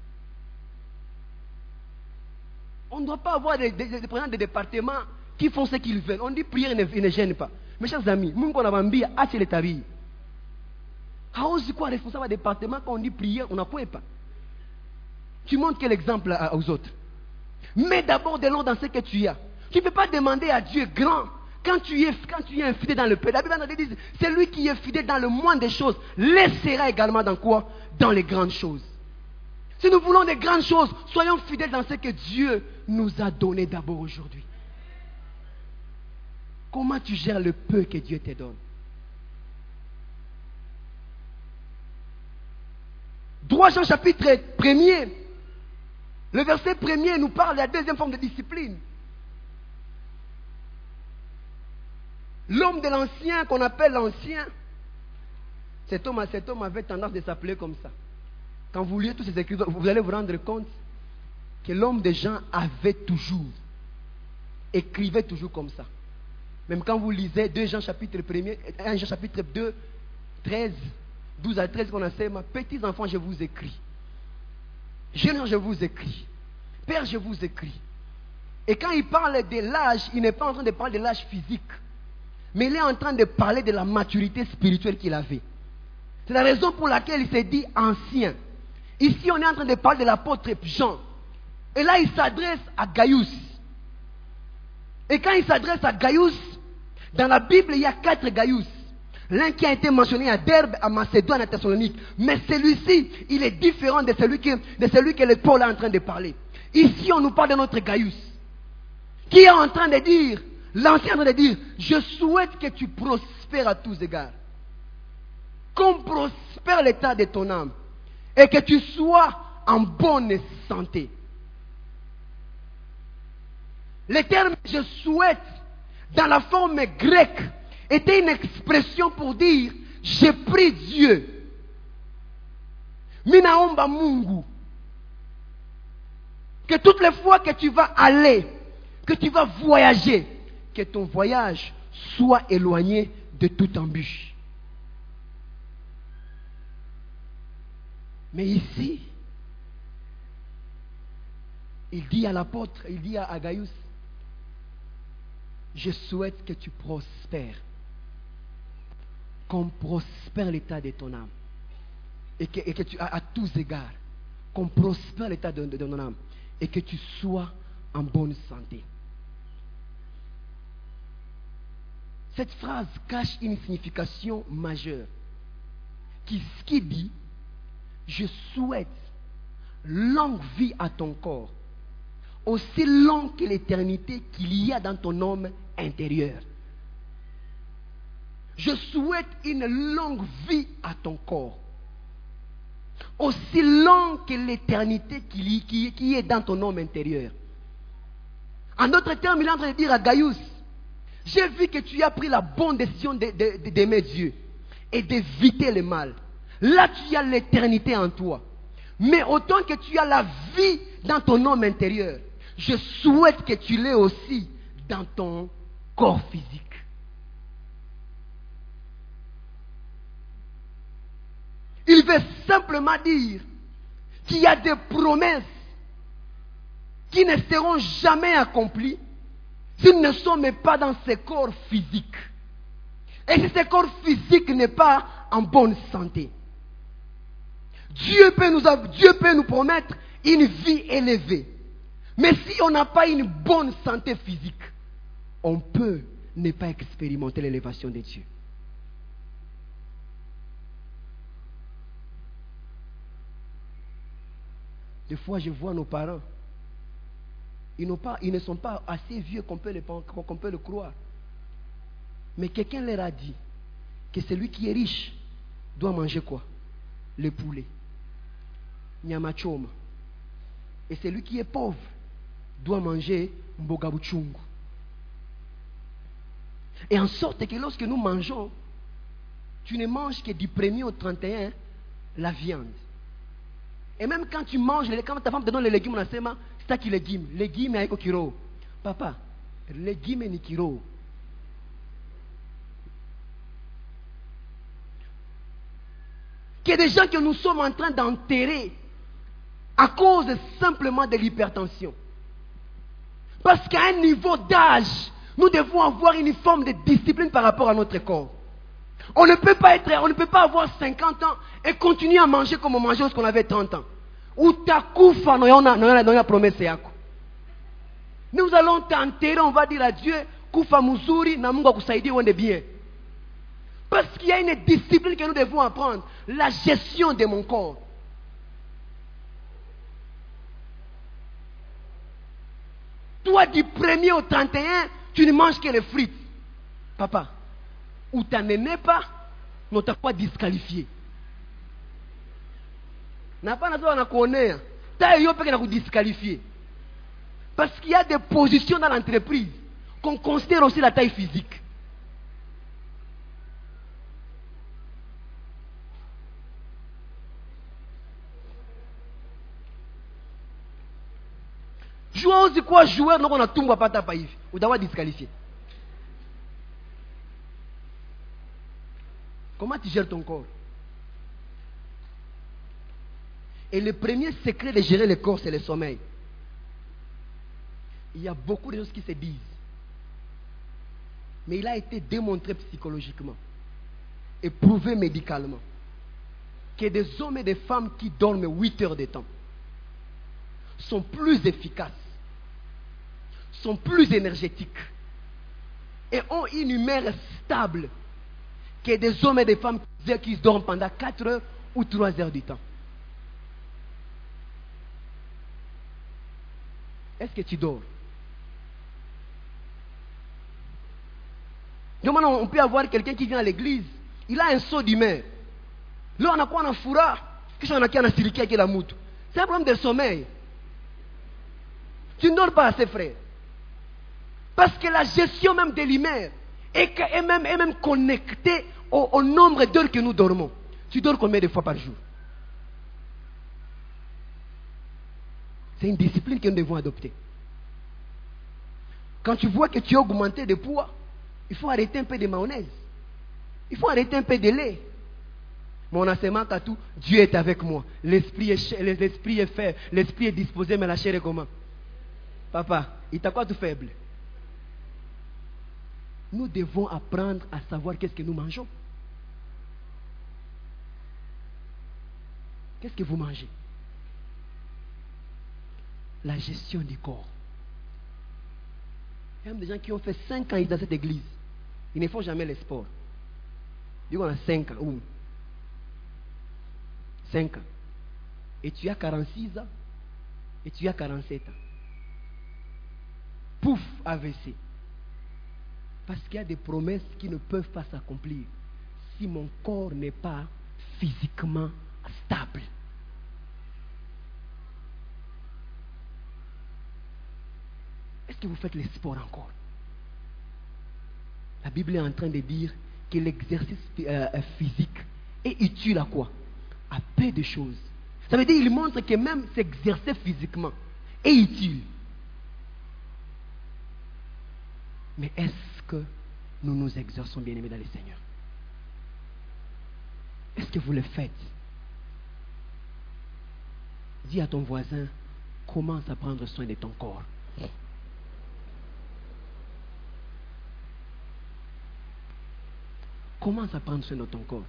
On ne doit pas avoir des présidents de départements qui font ce qu'ils veulent. On dit prière ne gêne pas. Mes chers amis, Mungu anabambia ache les tabis. Hausi quoi responsable du département quand on dit prière, on n'appuie pas. Tu montres quel exemple aux autres. Mets d'abord de l'ordre dans ce que tu as. Tu ne peux pas demander à Dieu grand quand tu es infidèle dans le peu. La Bible dit, c'est lui qui est fidèle dans le moindre des choses, laissera également dans quoi? Dans les grandes choses. Si nous voulons des grandes choses, soyons fidèles dans ce que Dieu nous a donné d'abord aujourd'hui. Comment tu gères le peu que Dieu te donne? Droit Jean chapitre 1er, le verset 1er nous parle de la deuxième forme de discipline. L'homme de l'ancien, qu'on appelle l'ancien, cet homme avait tendance de s'appeler comme ça. Quand vous lisez tous ces écrits, vous allez vous rendre compte que l'homme de Jean écrivait toujours comme ça. Même quand vous lisez 2 Jean chapitre 1er, 1 Jean chapitre 2, 13, 12 à 13, qu'on a dit, petits enfants, je vous écris. Jeunes, je vous écris. Père, je vous écris. Et quand il parle de l'âge, il n'est pas en train de parler de l'âge physique, mais il est en train de parler de la maturité spirituelle qu'il avait. C'est la raison pour laquelle il s'est dit ancien. Ici, on est en train de parler de l'apôtre Jean. Et là, il s'adresse à Gaius. Et quand il s'adresse à Gaius, dans la Bible, il y a 4 Gaius. L'un qui a été mentionné à Derbe, à Macédoine, à Thessalonique. Mais celui-ci, il est différent de celui que le Paul est en train de parler. Ici, on nous parle de notre Gaius. Qui est en train de dire, l'ancien est en train de dire, je souhaite que tu prospères à tous égards. Qu'on prospère l'état de ton âme. Et que tu sois en bonne santé. Le terme je souhaite, dans la forme grecque, était une expression pour dire je prie Dieu. Minaomba Mungu. Que toutes les fois que tu vas aller, que tu vas voyager, que ton voyage soit éloigné de toute embûche. Mais ici, il dit à l'apôtre, il dit à Gaius, je souhaite que tu prospères. qu'on prospère l'état de ton âme. Et que tu, à tous égards, qu'on prospère l'état de ton âme. Et que tu sois en bonne santé. Cette phrase cache une signification majeure. Qui dit, je souhaite longue vie à ton corps, aussi long que l'éternité qu'il y a dans ton homme intérieur. Je souhaite une longue vie à ton corps, aussi long que l'éternité qui est dans ton homme intérieur. En d'autres termes, il est en train de dire à Gaius, j'ai vu que tu as pris la bonne décision d'aimer Dieu et d'éviter le mal. Là, tu as l'éternité en toi. Mais autant que tu as la vie dans ton homme intérieur, je souhaite que tu l'aies aussi dans ton corps physique. Il veut simplement dire qu'il y a des promesses qui ne seront jamais accomplies si nous ne sommes pas dans ce corps physique. Et si ce corps physique n'est pas en bonne santé, Dieu peut nous promettre une vie élevée. Mais si on n'a pas une bonne santé physique, on peut ne pas expérimenter l'élévation de Dieu. Des fois, je vois nos parents. Ils ne sont pas assez vieux qu'on peut le croire. Mais quelqu'un leur a dit que celui qui est riche doit manger quoi? Le poulet. Nyama choma. Et celui qui est pauvre doit manger mboga buchungu. Et en sorte que lorsque nous mangeons, tu ne manges que du 1er au 31 la viande. Et même quand tu manges, quand ta femme te donne les légumes, c'est ça qui légumes. Légumes avec kiro. Papa, légumes ni kiro. Qu'il y a des gens que nous sommes en train d'enterrer à cause simplement de l'hypertension. Parce qu'à un niveau d'âge, nous devons avoir une forme de discipline par rapport à notre corps. On ne peut pas avoir 50 ans et continuer à manger comme on mangeait lorsqu'on avait 30 ans. Utakufa na promesse yako. Nous allons t'enterrer, on va dire à Dieu, kufa muzuri na Mungu akusaidie uende bien. Parce qu'il y a une discipline que nous devons apprendre, la gestion de mon corps. Toi, du 1er au 31, tu ne manges que les frites. Papa, ou tu n'aimais pas, non, tu n'as pas disqualifié. N'a pas na kuonea. Ta yo peke na disqualifier. Parce qu'il y a des positions dans l'entreprise qu'on considère aussi la taille physique. Joueur de quoi joueur non on a tout pas ta hivi. Ou d'avoir disqualifié. Comment tu gères ton corps? Et le premier secret de gérer le corps, c'est le sommeil. Il y a beaucoup de choses qui se disent. Mais il a été démontré psychologiquement et prouvé médicalement que des hommes et des femmes qui dorment 8 heures de temps sont plus efficaces, sont plus énergétiques et ont une humeur stable que des hommes et des femmes qui dorment pendant 4 heures ou 3 heures du temps. Est-ce que tu dors? Donc maintenant, on peut avoir quelqu'un qui vient à l'église, il a un saut d'humeur. Là, on a quoi? On a foura. Qu'est-ce qu'on a qui a siliqué avec la moutre? C'est un problème de sommeil. Tu ne dors pas assez, frère. Parce que la gestion même de l'humeur est même connectée au nombre d'heures que nous dormons. Tu dors combien de fois par jour? C'est une discipline que nous devons adopter. Quand tu vois que tu as augmenté de poids, il faut arrêter un peu de mayonnaise. Il faut arrêter un peu de lait. Mon enseignement à tout, Dieu est avec moi. L'esprit est faible, l'esprit est disposé, mais la chair est comment? Papa, il t'a quoi tout faible? Nous devons apprendre à savoir qu'est-ce que nous mangeons. Qu'est-ce que vous mangez? La gestion du corps. Il y a même des gens qui ont fait 5 ans dans cette église. Ils ne font jamais les sports. Ils ont 5 ans. 5 ans. Et tu as 46 ans. Et tu as 47 ans. Pouf, AVC. Parce qu'il y a des promesses qui ne peuvent pas s'accomplir si mon corps n'est pas physiquement stable. Est-ce que vous faites les sports encore? La Bible est en train de dire que l'exercice physique est utile à quoi? À peu de choses. Ça veut dire qu'il montre que même s'exercer physiquement est utile. Mais est-ce que nous nous exerçons, bien-aimés dans le Seigneur? Est-ce que vous le faites? Dis à ton voisin, commence à prendre soin de ton corps. Commence à prendre soin de ton corps.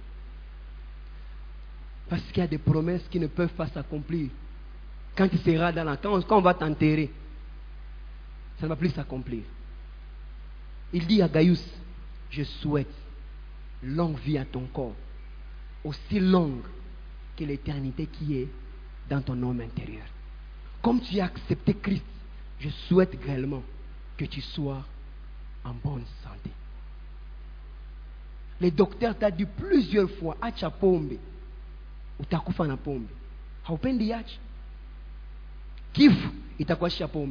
Parce qu'il y a des promesses qui ne peuvent pas s'accomplir. Quand tu seras dans la quand on va t'enterrer, ça ne va plus s'accomplir. Il dit à Gaius, je souhaite longue vie à ton corps, aussi longue que l'éternité qui est dans ton homme intérieur. Comme tu as accepté Christ, je souhaite réellement que tu sois en bonne santé. Le docteur t'a dit plusieurs fois, acha pombe, utakufa na pombe. Haupendi acha. Kifo itakuwa pombe.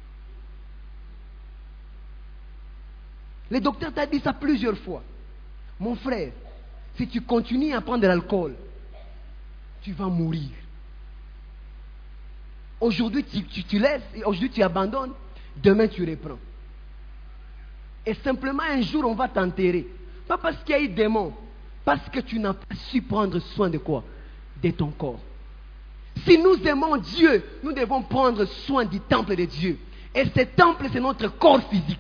Le docteur t'a dit ça plusieurs fois. Mon frère, si tu continues à prendre de l'alcool, tu vas mourir. Aujourd'hui, tu laisses, aujourd'hui tu abandonnes, demain tu reprends. Et simplement un jour, on va t'enterrer. Pas parce qu'il y a eu des démons, parce que tu n'as pas su prendre soin de quoi? De ton corps. Si nous aimons Dieu, nous devons prendre soin du temple de Dieu. Et ce temple, c'est notre corps physique.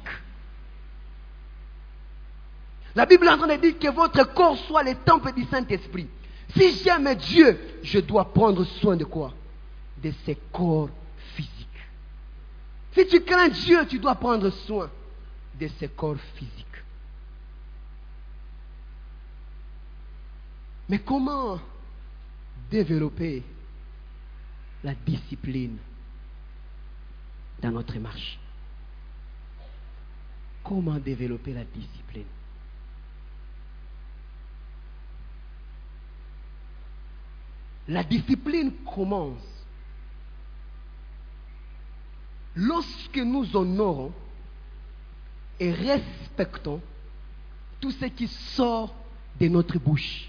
La Bible est en train de dire que votre corps soit le temple du Saint-Esprit. Si j'aime Dieu, je dois prendre soin de quoi? De ce corps physique. Si tu crains Dieu, tu dois prendre soin de ce corps physique. Mais comment développer la discipline dans notre marche? Comment développer la discipline? La discipline commence lorsque nous honorons et respectons tout ce qui sort de notre bouche.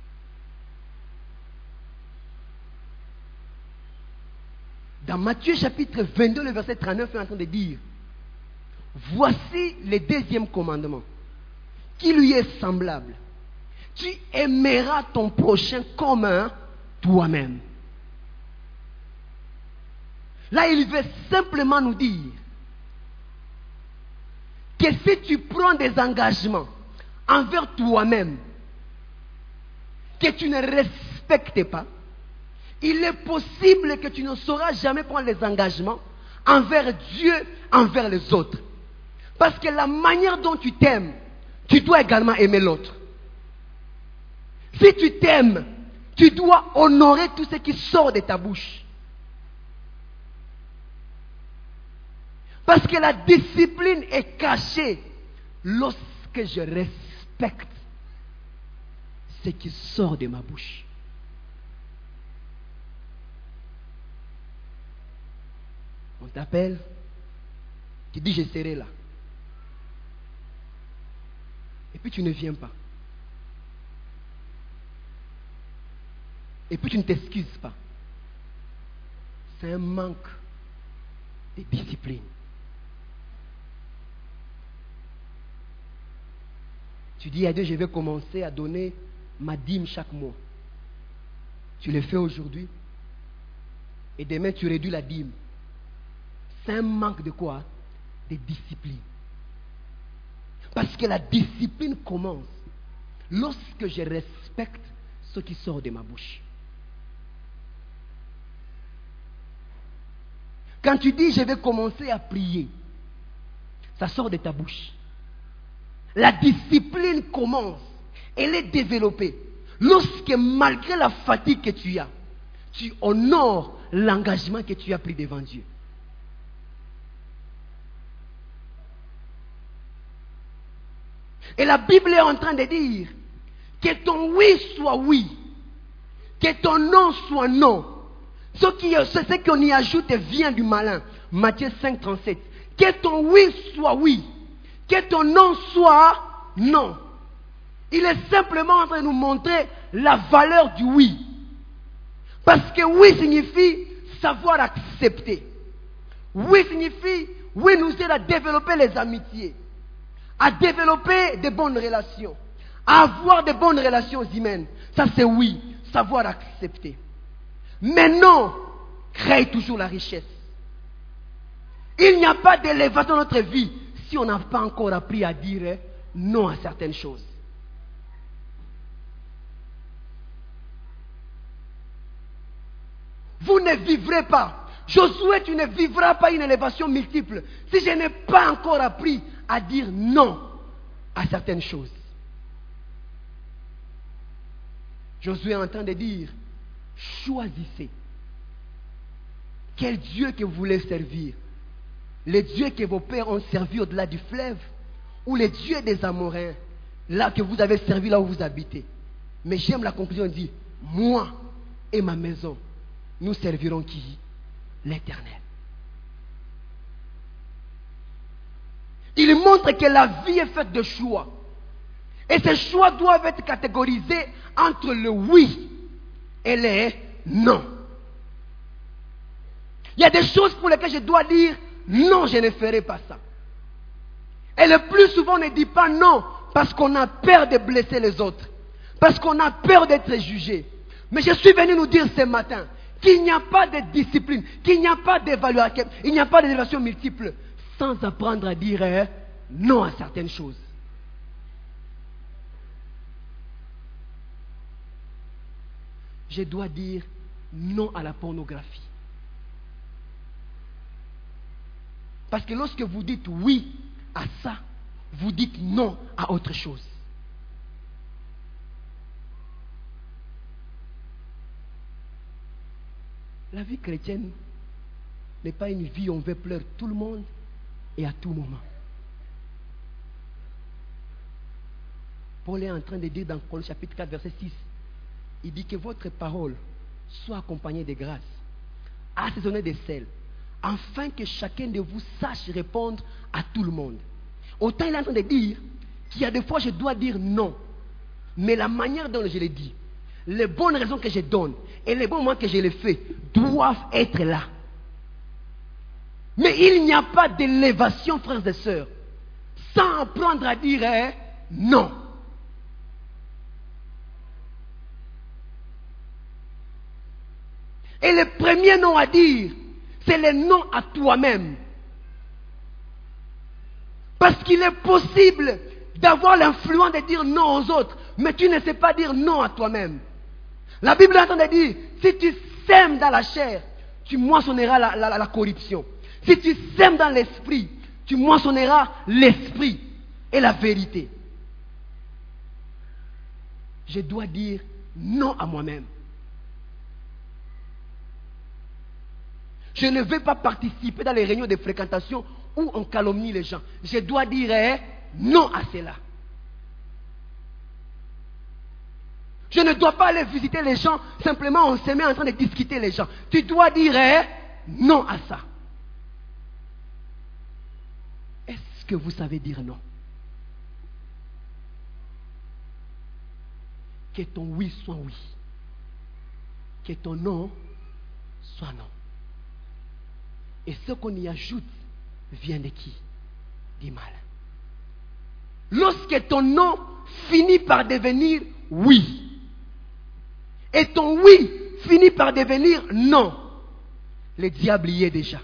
Dans Matthieu chapitre 22, le verset 39, il est en train de dire, voici le deuxième commandement, qui lui est semblable. Tu aimeras ton prochain comme toi-même. Là, il veut simplement nous dire que si tu prends des engagements envers toi-même que tu ne respectes pas, il est possible que tu ne sauras jamais prendre les engagements envers Dieu, envers les autres. Parce que la manière dont tu t'aimes, tu dois également aimer l'autre. Si tu t'aimes, tu dois honorer tout ce qui sort de ta bouche. Parce que la discipline est cachée lorsque je respecte ce qui sort de ma bouche. On t'appelle, tu dis je serai là. Et puis tu ne viens pas. Et puis tu ne t'excuses pas. C'est un manque de discipline. Tu dis à Dieu, je vais commencer à donner ma dîme chaque mois. Tu le fais aujourd'hui. Et demain tu réduis la dîme. C'est un manque de quoi? De discipline. Parce que la discipline commence lorsque je respecte ce qui sort de ma bouche. Quand tu dis je vais commencer à prier, ça sort de ta bouche. La discipline commence. Elle est développée. Lorsque malgré la fatigue que tu as, tu honores l'engagement que tu as pris devant Dieu. Et la Bible est en train de dire que ton oui soit oui, que ton non soit non. Ce qu'on y ajoute vient du malin. Matthieu 5, 37. Que ton oui soit oui, que ton non soit non. Il est simplement en train de nous montrer la valeur du oui. Parce que oui signifie savoir accepter. Oui signifie, oui nous aide à développer les amitiés, à développer de bonnes relations, à avoir de bonnes relations humaines. Ça c'est oui, savoir accepter. Mais non, crée toujours la richesse. Il n'y a pas d'élévation dans notre vie si on n'a pas encore appris à dire non à certaines choses. Vous ne vivrez pas. Josué, tu ne vivras pas une élévation multiple si je n'ai pas encore appris à dire non à certaines choses. Josué est en train de dire, choisissez quel Dieu que vous voulez servir. Les dieux que vos pères ont servi au-delà du fleuve, ou les dieux des Amoréens, là que vous avez servi là où vous habitez. Mais j'aime la conclusion, il dit, moi et ma maison, nous servirons qui? L'Éternel. Il montre que la vie est faite de choix. Et ces choix doivent être catégorisés entre le oui et le non. Il y a des choses pour lesquelles je dois dire non, je ne ferai pas ça. Et le plus souvent, on ne dit pas non parce qu'on a peur de blesser les autres, parce qu'on a peur d'être jugé. Mais je suis venu nous dire ce matin qu'il n'y a pas de discipline, qu'il n'y a pas d'évaluation, il n'y a pas d'évaluation multiple sans apprendre à dire non à certaines choses. Je dois dire non à la pornographie. Parce que lorsque vous dites oui à ça, vous dites non à autre chose. La vie chrétienne n'est pas une vie où on veut pleurer tout le monde et à tout moment. Paul est en train de dire dans Colossiens chapitre 4, verset 6, il dit que votre parole soit accompagnée de grâce, assaisonnée de sel, afin que chacun de vous sache répondre à tout le monde. Autant il est en train de dire qu'il y a des fois je dois dire non, mais la manière dont je le dis, les bonnes raisons que je donne et les bons moments que je les fais doivent être là. Mais il n'y a pas d'élévation, frères et sœurs, sans apprendre à dire non. Et le premier non à dire, c'est le non à toi-même. Parce qu'il est possible d'avoir l'influence de dire non aux autres, mais tu ne sais pas dire non à toi-même. La Bible est en train de dire, si tu sèmes dans la chair, tu moissonneras la corruption. Si tu sèmes dans l'esprit, tu moissonneras l'esprit et la vérité. Je dois dire non à moi-même. Je ne vais pas participer dans les réunions de fréquentation où on calomnie les gens. Je dois dire non à cela. Je ne dois pas aller visiter les gens, simplement on se met en train de discuter les gens. Tu dois dire non à ça. Est-ce que vous savez dire non? Que ton oui soit oui. Que ton non soit non. Et ce qu'on y ajoute vient de qui? Du mal. Lorsque ton non finit par devenir oui, et ton oui finit par devenir non, le diable y est déjà.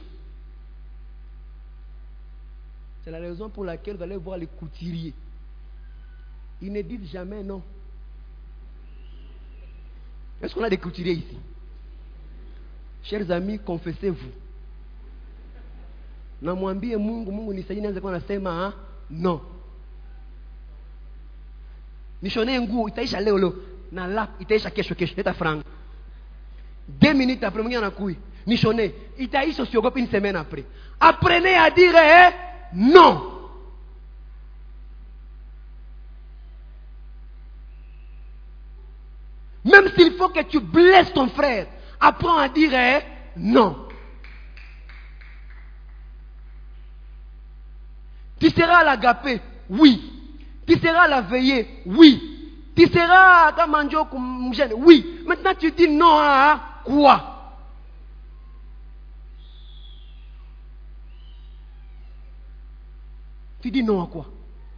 C'est la raison pour laquelle vous allez voir les couturiers. Ils ne disent jamais non. Est-ce qu'on a des couturiers ici? Chers amis, confessez-vous. namwambie Mungu nisaidie nianze kwa nasema no. Nishonee nguo itaisha leo na lap itaisha kesho leta franc. 2 minutes après mwingine anakuja. Nishonee itaisha usiogope une semaine après. Apprenez à dire non. Même s'il faut que tu blesses ton frère, apprends à dire non. Tu seras à l'agapé, oui. Tu seras à la veillée, oui. Tu seras à manger comme jeune, oui. Maintenant tu dis non à quoi? Tu dis non à quoi?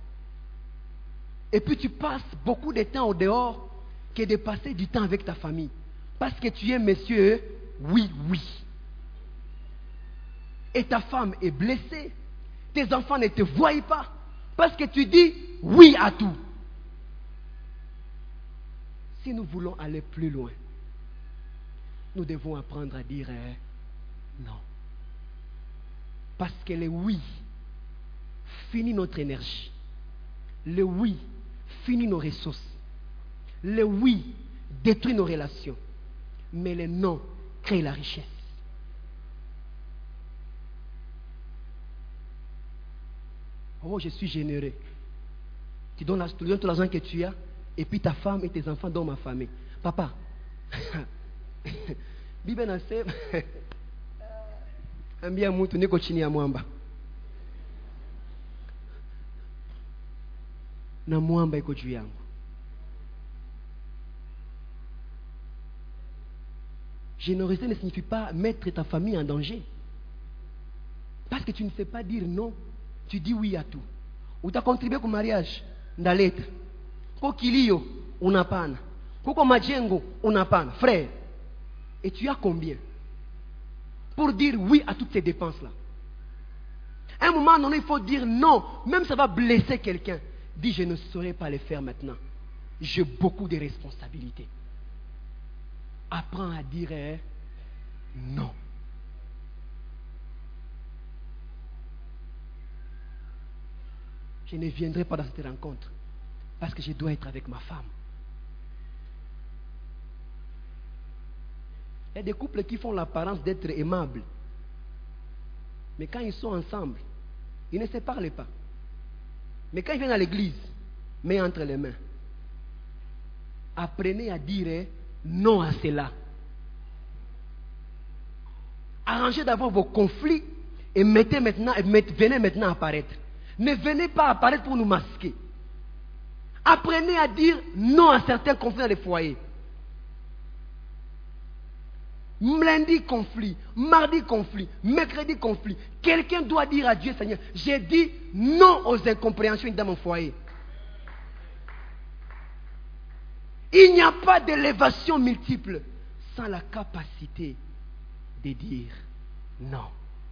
Et puis tu passes beaucoup de temps au dehors que de passer du temps avec ta famille. Parce que tu es monsieur, oui. Et ta femme est blessée. Tes enfants ne te voient pas. Parce que tu dis oui à tout. Si nous voulons aller plus loin, nous devons apprendre à dire non. Parce que le oui finit notre énergie. Le oui finit nos ressources. Le oui détruit nos relations. Mais le non crée la richesse. Oh, je suis généreux. Tu donnes tout l'argent que tu as, et puis ta femme et tes enfants donnent ma famille. Papa, Bible nasema ambia mtu niko chini ya mwamba. Na mwamba iko juu yangu. Générosité ne signifie pas mettre ta famille en danger. Parce que tu ne sais pas dire non, tu dis oui à tout. Ou tu as contribué au mariage, ndaleta. Ko kilio, unapana. Koko majengo, unapana. Frère, et tu as combien pour dire oui à toutes ces dépenses-là? À un moment donné, il faut dire non, même ça va blesser quelqu'un. Dis, je ne saurais pas le faire maintenant. J'ai beaucoup de responsabilités. Apprends à dire non. Je ne viendrai pas dans cette rencontre parce que je dois être avec ma femme. Il y a des couples qui font l'apparence d'être aimables. Mais quand ils sont ensemble, ils ne se parlent pas. Mais quand ils viennent à l'église, main entre les mains. Apprenez à dire non à cela. Arrangez d'abord vos conflits et venez maintenant apparaître. Ne venez pas apparaître pour nous masquer. Apprenez à dire non à certains conflits dans les foyers. Lundi conflit, mardi conflit, mercredi conflit. Quelqu'un doit dire à Dieu, Seigneur, j'ai dit non aux incompréhensions dans mon foyer. Il n'y a pas d'élévation multiple sans la capacité de dire non.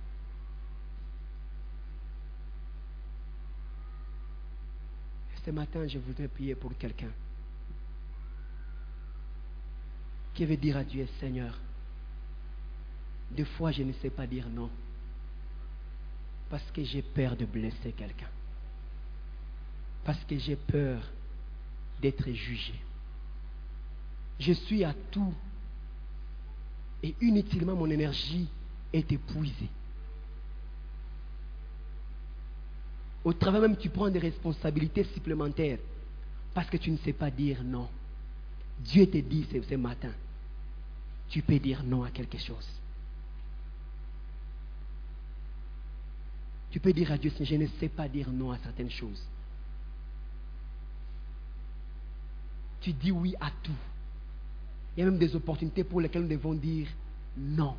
Ce matin, je voudrais prier pour quelqu'un qui veut dire à Dieu, Seigneur, des fois je ne sais pas dire non parce que j'ai peur de blesser quelqu'un, parce que j'ai peur d'être jugé. Je suis à tout et inutilement mon énergie est épuisée. Au travail même, tu prends des responsabilités supplémentaires parce que tu ne sais pas dire non. Dieu te dit ce matin, tu peux dire non à quelque chose. Tu peux dire à Dieu, je ne sais pas dire non à certaines choses. Tu dis oui à tout. Il y a même des opportunités pour lesquelles nous devons dire non.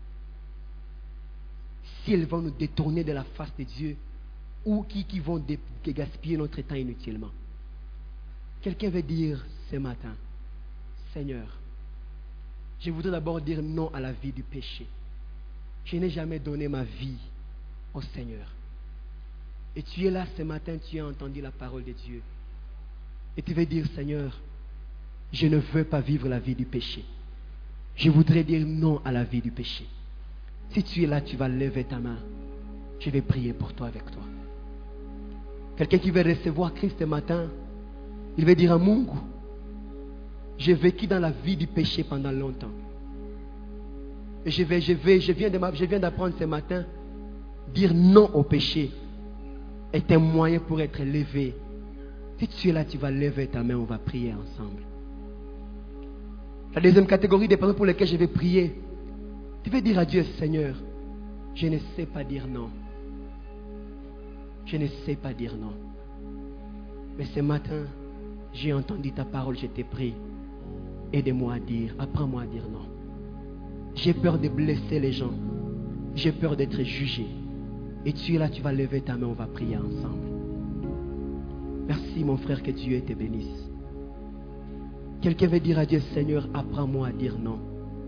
Si elles vont nous détourner de la face de Dieu, ou qui vont gaspiller notre temps inutilement. Quelqu'un veut dire ce matin, Seigneur, je voudrais d'abord dire non à la vie du péché. Je n'ai jamais donné ma vie au Seigneur. Et tu es là ce matin, tu as entendu la parole de Dieu. Et tu veux dire, Seigneur, je ne veux pas vivre la vie du péché. Je voudrais dire non à la vie du péché. Si tu es là, tu vas lever ta main. Je vais prier pour toi avec toi. Quelqu'un qui veut recevoir Christ ce matin, il va dire à Mungu, j'ai vécu dans la vie du péché pendant longtemps. Et je viens d'apprendre ce matin, dire non au péché est un moyen pour être levé. Si tu es là, tu vas lever ta main, on va prier ensemble. La deuxième catégorie des personnes pour lesquelles je vais prier, tu veux dire à Dieu, Seigneur, je ne sais pas dire non. Je ne sais pas dire non. Mais ce matin, j'ai entendu ta parole, je t'ai prié. Aide-moi à dire, apprends-moi à dire non. J'ai peur de blesser les gens. J'ai peur d'être jugé. Et tu es là, tu vas lever ta main, on va prier ensemble. Merci mon frère, que Dieu te bénisse. Quelqu'un veut dire à Dieu, Seigneur, apprends-moi à dire non.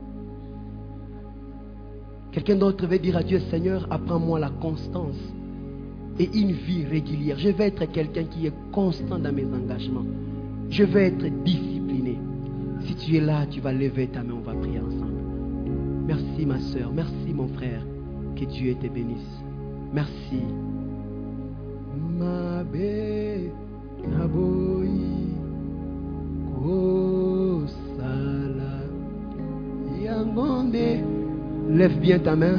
Quelqu'un d'autre veut dire à Dieu, Seigneur, apprends-moi la constance et une vie régulière. Je vais être quelqu'un qui est constant dans mes engagements. Je vais être discipliné. Si tu es là, tu vas lever ta main, on va prier ensemble. Merci ma soeur, merci mon frère, que Dieu te bénisse. Merci. Mabe naboi kosala yangonde. Lève bien ta main.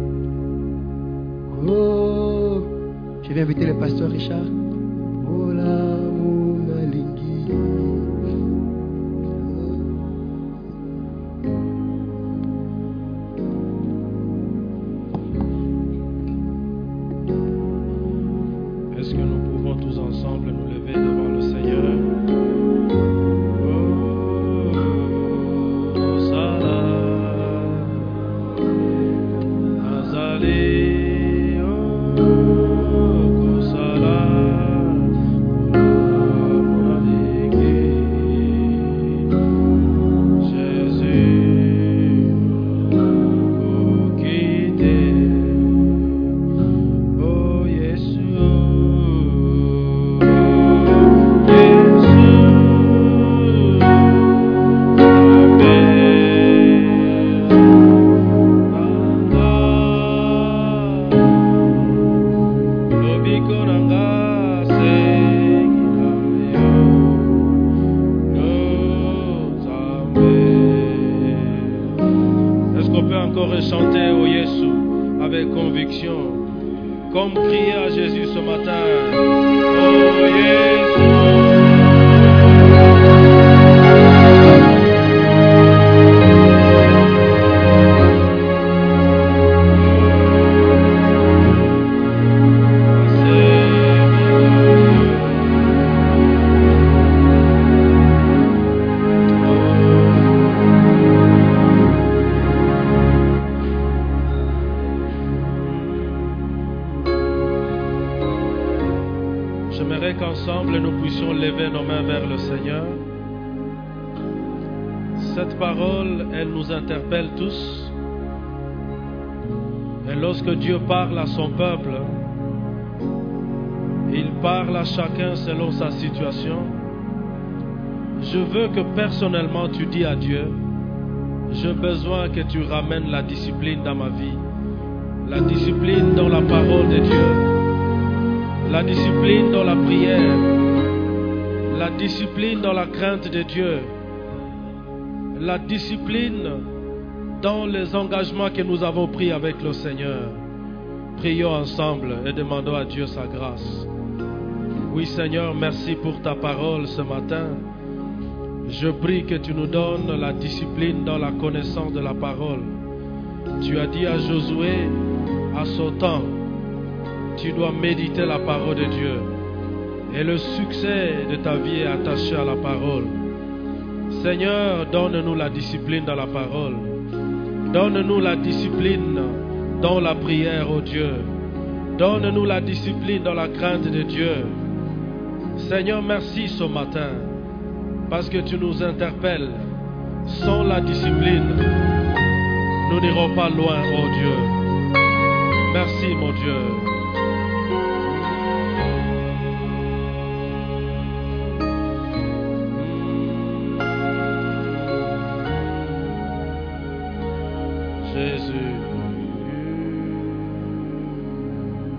Oh, je vais inviter le pasteur Richard. Ola munalingi. Est-ce que nous pouvons tous ensemble nous lever devant le Seigneur? Qu'ensemble nous puissions lever nos mains vers le Seigneur. Cette parole, elle nous interpelle tous. Et lorsque Dieu parle à son peuple, il parle à chacun selon sa situation. Je veux que personnellement tu dis à Dieu, j'ai besoin que tu ramènes la discipline dans ma vie, la discipline dans la parole de Dieu, la discipline dans la prière, la discipline dans la crainte de Dieu, la discipline dans les engagements que nous avons pris avec le Seigneur. Prions ensemble et demandons à Dieu sa grâce. Oui Seigneur, merci pour ta parole ce matin. Je prie que tu nous donnes la discipline dans la connaissance de la parole. Tu as dit à Josué, à son temps, tu dois méditer la parole de Dieu. Et le succès de ta vie est attaché à la parole. Seigneur, donne-nous la discipline dans la parole. Donne-nous la discipline dans la prière, ô Dieu. Donne-nous la discipline dans la crainte de Dieu. Seigneur, merci ce matin, parce que tu nous interpelles. Sans la discipline, nous n'irons pas loin, ô Dieu. Merci, mon Dieu. Jésus.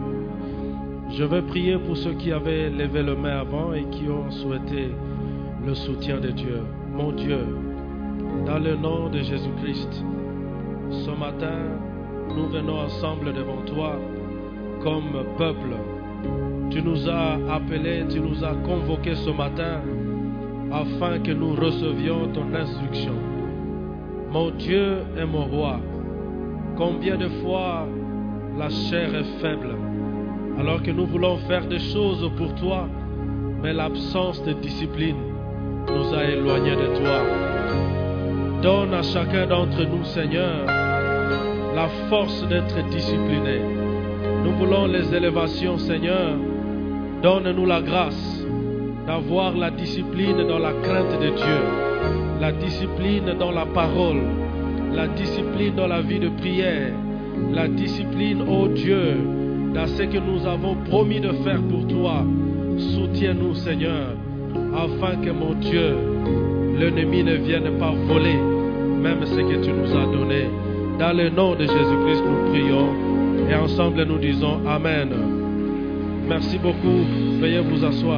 Je veux prier pour ceux qui avaient levé le main avant et qui ont souhaité le soutien de Dieu. Mon Dieu, dans le nom de Jésus-Christ, ce matin, nous venons ensemble devant toi comme peuple. Tu nous as appelés, tu nous as convoqués ce matin afin que nous recevions ton instruction. Mon Dieu et mon roi, combien de fois la chair est faible alors que nous voulons faire des choses pour toi, mais l'absence de discipline nous a éloignés de toi. Donne à chacun d'entre nous, Seigneur, la force d'être discipliné. Nous voulons les élévations, Seigneur. Donne-nous la grâce d'avoir la discipline dans la crainte de Dieu, la discipline dans la parole, la discipline dans la vie de prière, la discipline, ô Dieu, dans ce que nous avons promis de faire pour toi. Soutiens-nous, Seigneur, afin que, mon Dieu, l'ennemi ne vienne pas voler même ce que tu nous as donné. Dans le nom de Jésus-Christ, nous prions et ensemble nous disons Amen. Merci beaucoup. Veuillez vous asseoir.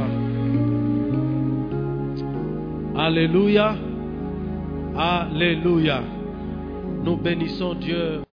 Alléluia. Alléluia. Nous bénissons Dieu.